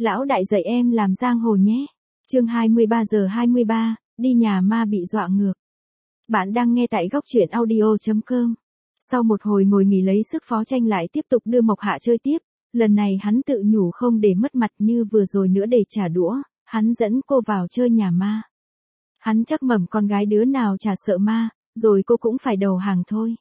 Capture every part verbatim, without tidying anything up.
Lão đại dạy em làm giang hồ nhé. Chương hai mươi ba giờ hai mươi ba, đi nhà ma bị dọa ngược. Bạn đang nghe tại góc truyện audio chấm com. Sau một hồi ngồi nghỉ lấy sức, Phó Tranh lại tiếp tục đưa Mộc Hạ chơi tiếp. Lần này hắn tự nhủ không để mất mặt như vừa rồi nữa để trả đũa, hắn dẫn cô vào chơi nhà ma. Hắn chắc mẩm con gái đứa nào chả sợ ma, rồi cô cũng phải đầu hàng thôi.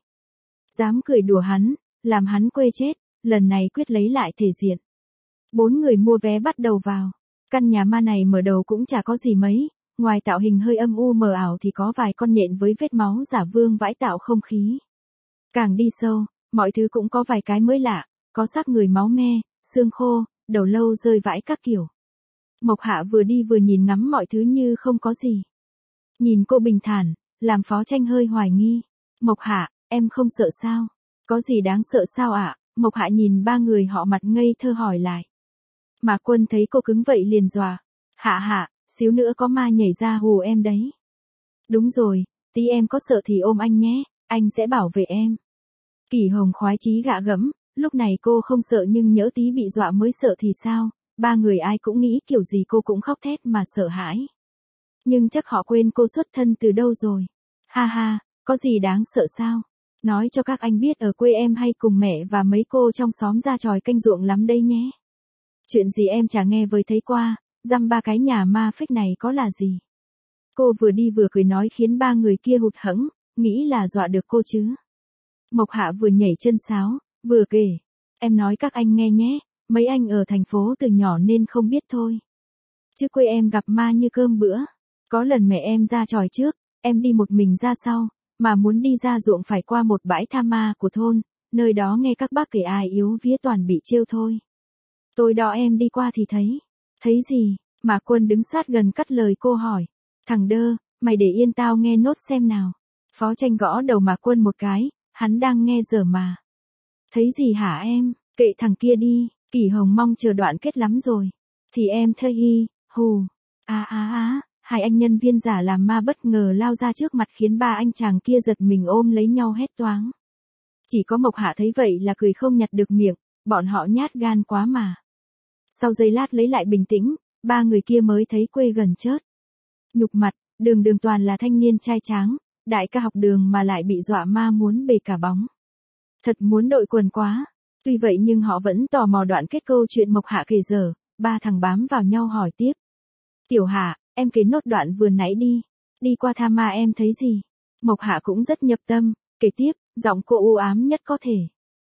Dám cười đùa hắn, làm hắn quê chết, lần này quyết lấy lại thể diện. Bốn người mua vé bắt đầu vào. Căn nhà ma này mở đầu cũng chả có gì mấy, ngoài tạo hình hơi âm u mờ ảo thì có vài con nhện với vết máu giả vương vãi tạo không khí. Càng đi sâu, mọi thứ cũng có vài cái mới lạ, có xác người máu me, xương khô, đầu lâu rơi vãi các kiểu. Mộc Hạ vừa đi vừa nhìn ngắm mọi thứ như không có gì. Nhìn cô bình thản, làm Phó Tranh hơi hoài nghi. Mộc Hạ, em không sợ sao? Có gì đáng sợ sao ạ? À? Mộc Hạ nhìn ba người họ mặt ngây thơ hỏi lại. Mà Quân thấy cô cứng vậy liền dọa. Hạ hạ, xíu nữa có ma nhảy ra hù em đấy. Đúng rồi, tí em có sợ thì ôm anh nhé, anh sẽ bảo vệ em. Kỷ Hồng khoái chí gạ gẫm, lúc này cô không sợ nhưng nhỡ tí bị dọa mới sợ thì sao, ba người ai cũng nghĩ kiểu gì cô cũng khóc thét mà sợ hãi. Nhưng chắc họ quên cô xuất thân từ đâu rồi. Ha ha, có gì đáng sợ sao? Nói cho các anh biết ở quê em hay cùng mẹ và mấy cô trong xóm ra tròi canh ruộng lắm đây nhé. Chuyện gì em chả nghe với thấy qua, dăm ba cái nhà ma phích này có là gì. Cô vừa đi vừa cười nói khiến ba người kia hụt hẫng, nghĩ là dọa được cô chứ. Mộc Hạ vừa nhảy chân sáo, vừa kể. Em nói các anh nghe nhé, mấy anh ở thành phố từ nhỏ nên không biết thôi. Chứ quê em gặp ma như cơm bữa. Có lần mẹ em ra tròi trước, em đi một mình ra sau, mà muốn đi ra ruộng phải qua một bãi tha ma của thôn, nơi đó nghe các bác kể ai yếu vía toàn bị trêu thôi. Tối đó em đi qua thì thấy. Thấy gì? Mà Quân đứng sát gần cắt lời cô hỏi. Thằng đơ, mày để yên tao nghe nốt xem nào. Phó Tranh gõ đầu mà Quân một cái, hắn đang nghe dở mà. Thấy gì hả em? Kệ thằng kia đi, Kỷ Hồng mong chờ đoạn kết lắm rồi. Thì em thơ hi, hù. Á á á, hai anh nhân viên giả làm ma bất ngờ lao ra trước mặt khiến ba anh chàng kia giật mình ôm lấy nhau hét toáng. Chỉ có Mộc Hạ thấy vậy là cười không nhặt được miệng, bọn họ nhát gan quá mà. Sau giây lát lấy lại bình tĩnh, ba người kia mới thấy quê gần chớt. Nhục mặt, đường đường toàn là thanh niên trai tráng, đại ca học đường mà lại bị dọa ma muốn bề cả bóng. Thật muốn đội quần quá. Tuy vậy nhưng họ vẫn tò mò đoạn kết câu chuyện Mộc Hạ kể dở, ba thằng bám vào nhau hỏi tiếp. Tiểu Hạ, em kể nốt đoạn vừa nãy đi. Đi qua tha ma em thấy gì? Mộc Hạ cũng rất nhập tâm, kể tiếp, giọng cô u ám nhất có thể.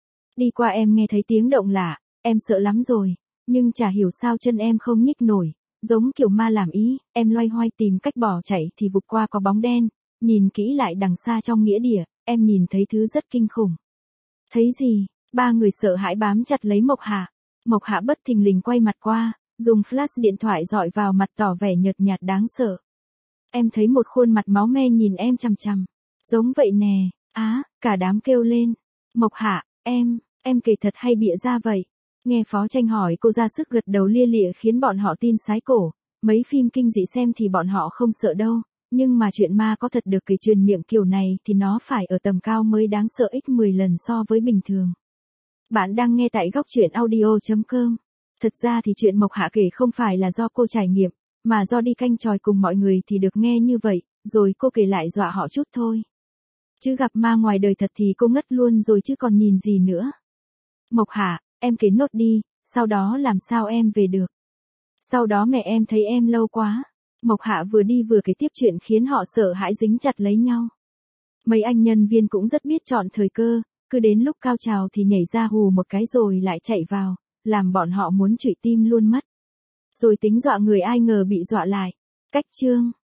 Đi qua em nghe thấy tiếng động lạ, em sợ lắm rồi. Nhưng chả hiểu sao chân em không nhích nổi, giống kiểu ma làm ý, em loay hoay tìm cách bỏ chạy thì vụt qua có bóng đen, nhìn kỹ lại đằng xa trong nghĩa địa, em nhìn thấy thứ rất kinh khủng. Thấy gì? Ba người sợ hãi bám chặt lấy Mộc Hạ. Mộc Hạ bất thình lình quay mặt qua, dùng flash điện thoại dọi vào mặt tỏ vẻ nhợt nhạt đáng sợ. Em thấy một khuôn mặt máu me nhìn em chằm chằm. Giống vậy nè, á, cả đám kêu lên. Mộc Hạ, em, em kể thật hay bịa ra vậy? Nghe Phó Tranh hỏi cô ra sức gật đầu lia lịa khiến bọn họ tin sái cổ, mấy phim kinh dị xem thì bọn họ không sợ đâu, nhưng mà chuyện ma có thật được kể truyền miệng kiểu này thì nó phải ở tầm cao mới đáng sợ gấp mười lần so với bình thường. Bạn đang nghe tại góc truyện audio chấm com. Thật ra thì chuyện Mộc Hạ kể không phải là do cô trải nghiệm, mà do đi canh chòi cùng mọi người thì được nghe như vậy, rồi cô kể lại dọa họ chút thôi. Chứ gặp ma ngoài đời thật thì cô ngất luôn rồi chứ còn nhìn gì nữa. Mộc Hạ, em kể nốt đi, sau đó làm sao em về được. Sau đó mẹ em thấy em lâu quá. Mộc Hạ vừa đi vừa kể tiếp chuyện khiến họ sợ hãi dính chặt lấy nhau. Mấy anh nhân viên cũng rất biết chọn thời cơ, cứ đến lúc cao trào thì nhảy ra hù một cái rồi lại chạy vào, làm bọn họ muốn trụy tim luôn mất. Rồi tính dọa người ai ngờ bị dọa lại. Cách chương